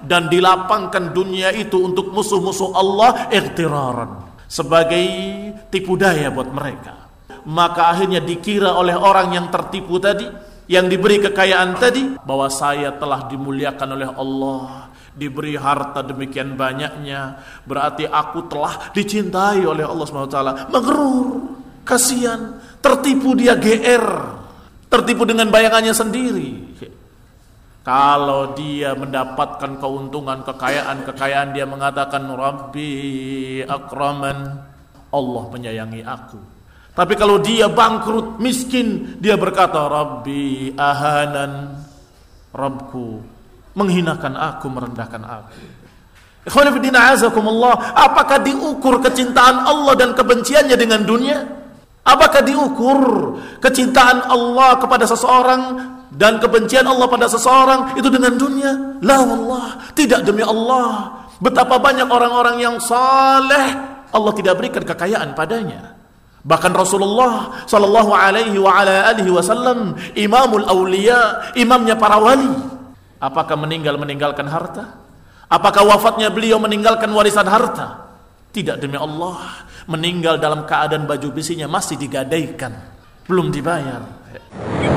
dan dilapangkan dunia itu untuk musuh-musuh Allah ightiraran, sebagai tipu daya buat mereka. Maka akhirnya dikira oleh orang yang tertipu tadi, yang diberi kekayaan tadi, bahwa saya telah dimuliakan oleh Allah, diberi harta demikian banyaknya, berarti aku telah dicintai oleh Allah SWT. Maghrur, kasihan, tertipu, dia GR, tertipu dengan bayangannya sendiri. Kalau dia mendapatkan keuntungan, kekayaan, dia mengatakan Rabbi akraman, Allah menyayangi aku. Tapi kalau dia bangkrut, miskin, dia berkata Rabbi ahanan, Rabbku menghinakan aku, merendahkan aku. Ikhwan fillah azakumullah, apakah diukur kecintaan Allah dan kebenciannya dengan dunia? Apakah diukur kecintaan Allah kepada seseorang dan kebencian Allah pada seseorang itu dengan dunia? La wallah, tidak, demi Allah. Betapa banyak orang-orang yang saleh Allah tidak berikan kekayaan padanya. Bahkan Rasulullah sallallahu alaihi wa ala alihi wasallam, imamul auliya, imamnya para wali, apakah meninggalkan harta? Apakah wafatnya beliau meninggalkan warisan harta? Tidak, demi Allah, meninggal dalam keadaan baju besinya masih digadaikan, belum dibayar.